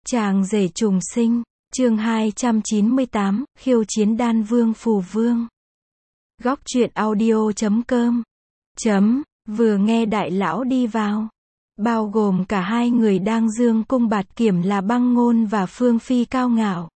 Chàng rể trùng sinh, chương 298, khiêu chiến đan vương phù vương. Góc truyện audio.com. Vừa nghe đại lão đi vào, bao gồm cả hai người đang dương cung bạt kiểm là Băng Ngôn và Phương Phi cao ngạo.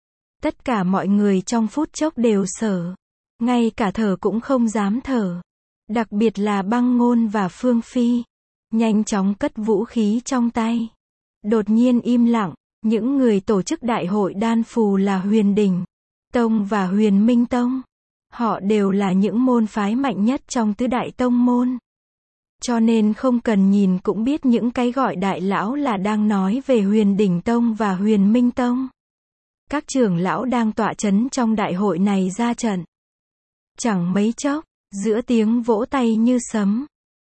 Tất cả mọi người trong phút chốc đều sợ, ngay cả thở cũng không dám thở. Đặc biệt là Băng Ngôn và Phương Phi, nhanh chóng cất vũ khí trong tay. Đột nhiên im lặng, những người tổ chức đại hội đan phù là Huyền Đỉnh Tông và Huyền Minh Tông. Họ đều là những môn phái mạnh nhất trong tứ đại tông môn. Cho nên không cần nhìn cũng biết những cái gọi đại lão là đang nói về Huyền Đỉnh Tông và Huyền Minh Tông. Các trưởng lão đang tọa chấn trong đại hội này ra trận. Chẳng mấy chốc, giữa tiếng vỗ tay như sấm,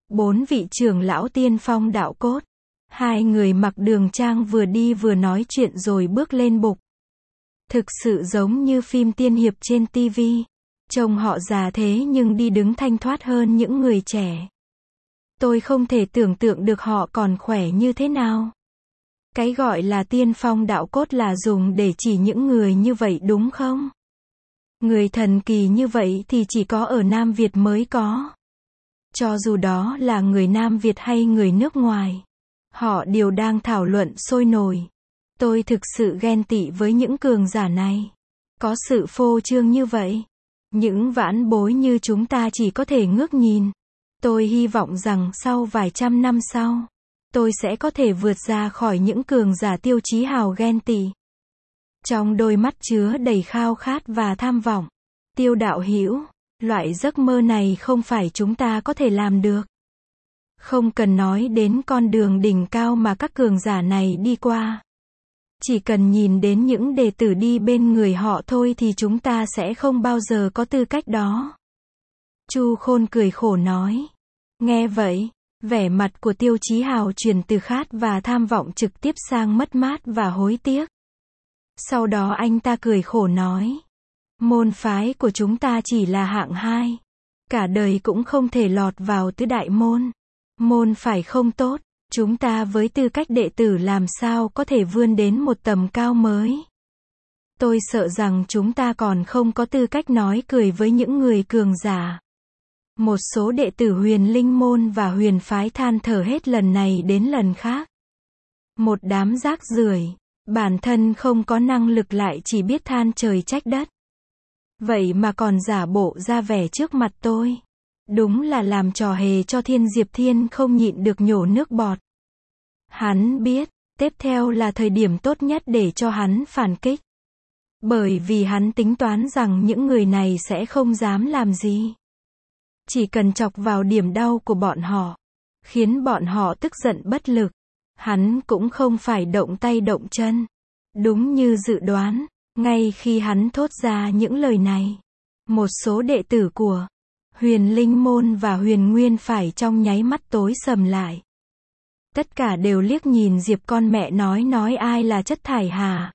4 vị trưởng lão tiên phong đạo cốt, hai người mặc đường trang vừa đi vừa nói chuyện rồi bước lên bục. Thực sự giống như phim tiên hiệp trên TV. Trông họ già thế nhưng đi đứng thanh thoát hơn những người trẻ. Tôi không thể tưởng tượng được họ còn khỏe như thế nào. Cái gọi là tiên phong đạo cốt là dùng để chỉ những người như vậy đúng không? Người thần kỳ như vậy thì chỉ có ở Nam Việt mới có. Cho dù đó là người Nam Việt hay người nước ngoài, họ đều đang thảo luận sôi nổi. Tôi thực sự ghen tị với những cường giả này. Có sự phô trương như vậy, những vãn bối như chúng ta chỉ có thể ngước nhìn. Tôi hy vọng rằng sau vài trăm năm sau, tôi sẽ có thể vượt ra khỏi những cường giả Tiêu Chí Hào ghen tị. Trong đôi mắt chứa đầy khao khát và tham vọng. Tiêu đạo hữu, loại giấc mơ này không phải chúng ta có thể làm được. Không cần nói đến con đường đỉnh cao mà các cường giả này đi qua. Chỉ cần nhìn đến những đệ tử đi bên người họ thôi thì chúng ta sẽ không bao giờ có tư cách đó. Chu Khôn cười khổ nói. Nghe vậy, vẻ mặt của Tiêu Chí Hào chuyển từ khát và tham vọng trực tiếp sang mất mát và hối tiếc. Sau đó anh ta cười khổ nói. Môn phái của chúng ta chỉ là hạng 2. Cả đời cũng không thể lọt vào tứ đại môn. Môn phải không tốt, chúng ta với tư cách đệ tử làm sao có thể vươn đến một tầm cao mới. Tôi sợ rằng chúng ta còn không có tư cách nói cười với những người cường giả. Một số đệ tử Huyền Linh môn và Huyền phái than thở hết lần này đến lần khác. Một đám rác rưởi, bản thân không có năng lực lại chỉ biết than trời trách đất. Vậy mà còn giả bộ ra vẻ trước mặt tôi. Đúng là làm trò hề cho Diệp Thiên không nhịn được nhổ nước bọt. Hắn biết, tiếp theo là thời điểm tốt nhất để cho hắn phản kích. Bởi vì hắn tính toán rằng những người này sẽ không dám làm gì. Chỉ cần chọc vào điểm đau của bọn họ, khiến bọn họ tức giận bất lực, hắn cũng không phải động tay động chân. Đúng như dự đoán, ngay khi hắn thốt ra những lời này, một số đệ tử của Huyền Linh môn và Huyền Nguyên phải trong nháy mắt tối sầm lại. Tất cả đều liếc nhìn Diệp con mẹ nói ai là chất thải hả?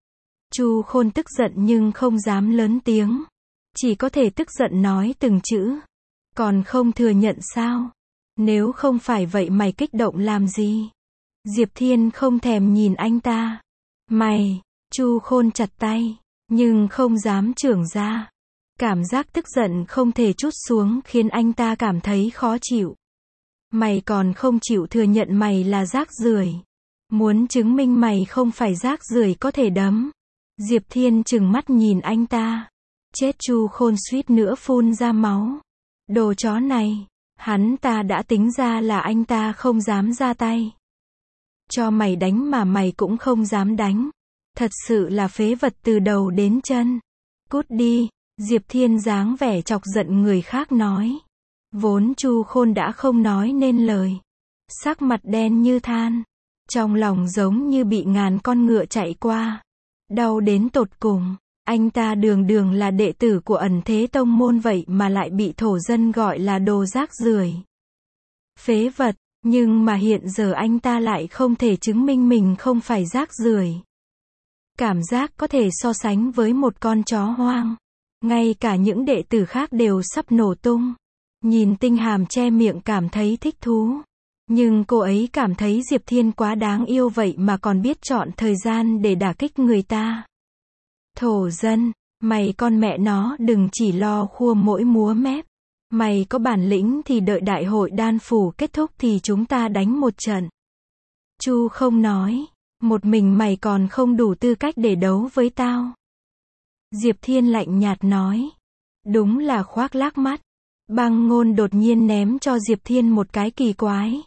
Chu Khôn tức giận nhưng không dám lớn tiếng. Chỉ có thể tức giận nói từng chữ. Còn không thừa nhận sao? Nếu không phải vậy mày kích động làm gì? Diệp Thiên không thèm nhìn anh ta. Mày, Chu Khôn chặt tay, nhưng không dám chưởng ra. Cảm giác tức giận không thể trút xuống khiến anh ta cảm thấy khó chịu. Mày còn không chịu thừa nhận mày là rác rưởi. Muốn chứng minh mày không phải rác rưởi có thể đấm. Diệp Thiên trừng mắt nhìn anh ta. Chết, Chu Khôn suýt nữa phun ra máu. Đồ chó này, hắn ta đã tính ra là anh ta không dám ra tay. Cho mày đánh mà mày cũng không dám đánh. Thật sự là phế vật từ đầu đến chân. Cút đi. Diệp Thiên dáng vẻ chọc giận người khác nói. Vốn Chu Khôn đã không nói nên lời. Sắc mặt đen như than. Trong lòng giống như bị ngàn con ngựa chạy qua. Đau đến tột cùng. Anh ta đường là đệ tử của Ẩn Thế Tông môn vậy mà lại bị thổ dân gọi là đồ rác rưởi. Phế vật. Nhưng mà hiện giờ anh ta lại không thể chứng minh mình không phải rác rưởi. Cảm giác có thể so sánh với một con chó hoang. Ngay cả những đệ tử khác đều sắp nổ tung. Nhìn Tinh Hàm che miệng cảm thấy thích thú. Nhưng cô ấy cảm thấy Diệp Thiên quá đáng yêu vậy mà còn biết chọn thời gian để đả kích người ta. Thổ dân, mày con mẹ nó đừng chỉ lo khua mỗi múa mép. Mày có bản lĩnh thì đợi đại hội đan phủ kết thúc thì chúng ta đánh một trận. Chu không nói, một mình mày còn không đủ tư cách để đấu với tao. Diệp Thiên lạnh nhạt nói. Đúng là khoác lác mắt. Băng Ngôn đột nhiên ném cho Diệp Thiên một cái kỳ quái.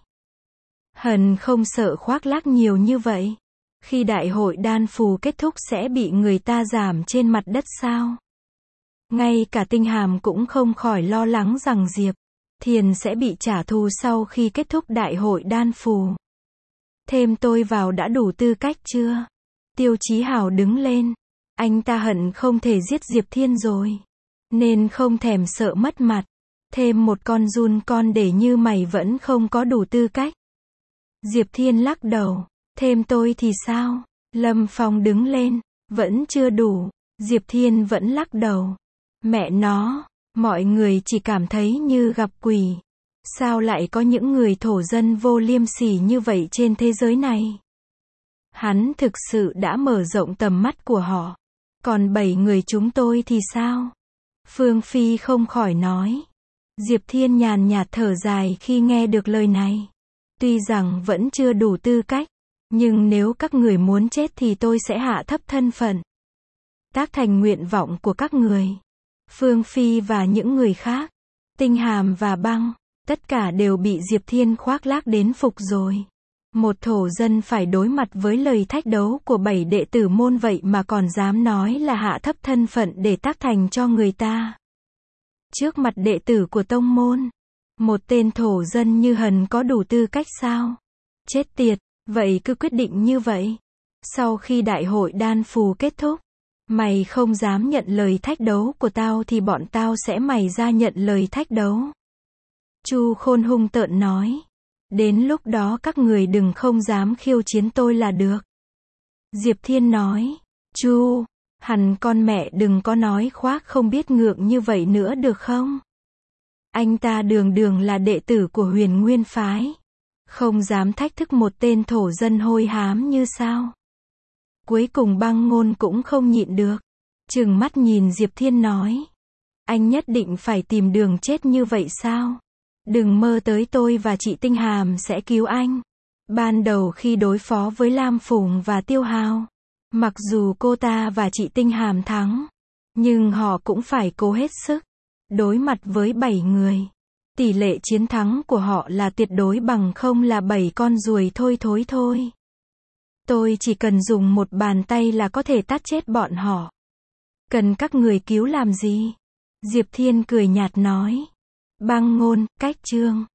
Hần không sợ khoác lác nhiều như vậy. Khi đại hội đan phù kết thúc sẽ bị người ta giảm trên mặt đất sao? Ngay cả Tinh Hàm cũng không khỏi lo lắng rằng Diệp Thiên sẽ bị trả thù sau khi kết thúc đại hội đan phù. Thêm tôi vào đã đủ tư cách chưa? Tiêu Chí Hào đứng lên. Anh ta hận không thể giết Diệp Thiên rồi. Nên không thèm sợ mất mặt. Thêm một con giun con để như mày vẫn không có đủ tư cách. Diệp Thiên lắc đầu. Thêm tôi thì sao? Lâm Phong đứng lên. Vẫn chưa đủ. Diệp Thiên vẫn lắc đầu. Mẹ nó, mọi người chỉ cảm thấy như gặp quỷ. Sao lại có những người thổ dân vô liêm sỉ như vậy trên thế giới này? Hắn thực sự đã mở rộng tầm mắt của họ. Còn 7 người chúng tôi thì sao? Phương Phi không khỏi nói. Diệp Thiên nhàn nhạt thở dài khi nghe được lời này. Tuy rằng vẫn chưa đủ tư cách, nhưng nếu các người muốn chết thì tôi sẽ hạ thấp thân phận. Tác thành nguyện vọng của các người. Phương Phi và những người khác, Tinh Hàm và Băng, tất cả đều bị Diệp Thiên khoác lác đến phục rồi. Một thổ dân phải đối mặt với lời thách đấu của 7 đệ tử môn vậy mà còn dám nói là hạ thấp thân phận để tác thành cho người ta. Trước mặt đệ tử của tông môn, một tên thổ dân như Hần có đủ tư cách sao? Chết tiệt, vậy cứ quyết định như vậy. Sau khi đại hội đan phù kết thúc, mày không dám nhận lời thách đấu của tao thì bọn tao sẽ mày ra nhận lời thách đấu. Chu Khôn hung tợn nói. Đến lúc đó các người đừng không dám khiêu chiến tôi là được. Diệp Thiên nói. Chu, hẳn con mẹ đừng có nói khoác không biết ngượng như vậy nữa được không? Anh ta đường đường là đệ tử của Huyền Nguyên Phái. Không dám thách thức một tên thổ dân hôi hám như sao? Cuối cùng Băng Ngôn cũng không nhịn được. Trừng mắt nhìn Diệp Thiên nói. Anh nhất định phải tìm đường chết như vậy sao? Đừng mơ tới tôi và chị Tinh Hàm sẽ cứu anh. Ban đầu khi đối phó với Lam Phùng và Tiêu Hào, mặc dù cô ta và chị Tinh Hàm thắng, nhưng họ cũng phải cố hết sức. Đối mặt với 7 người, tỷ lệ chiến thắng của họ là tuyệt đối bằng không là 7 con ruồi thôi. Tôi chỉ cần dùng một bàn tay là có thể tát chết bọn họ. Cần các người cứu làm gì? Diệp Thiên cười nhạt nói. Băng Ngôn, cách chương.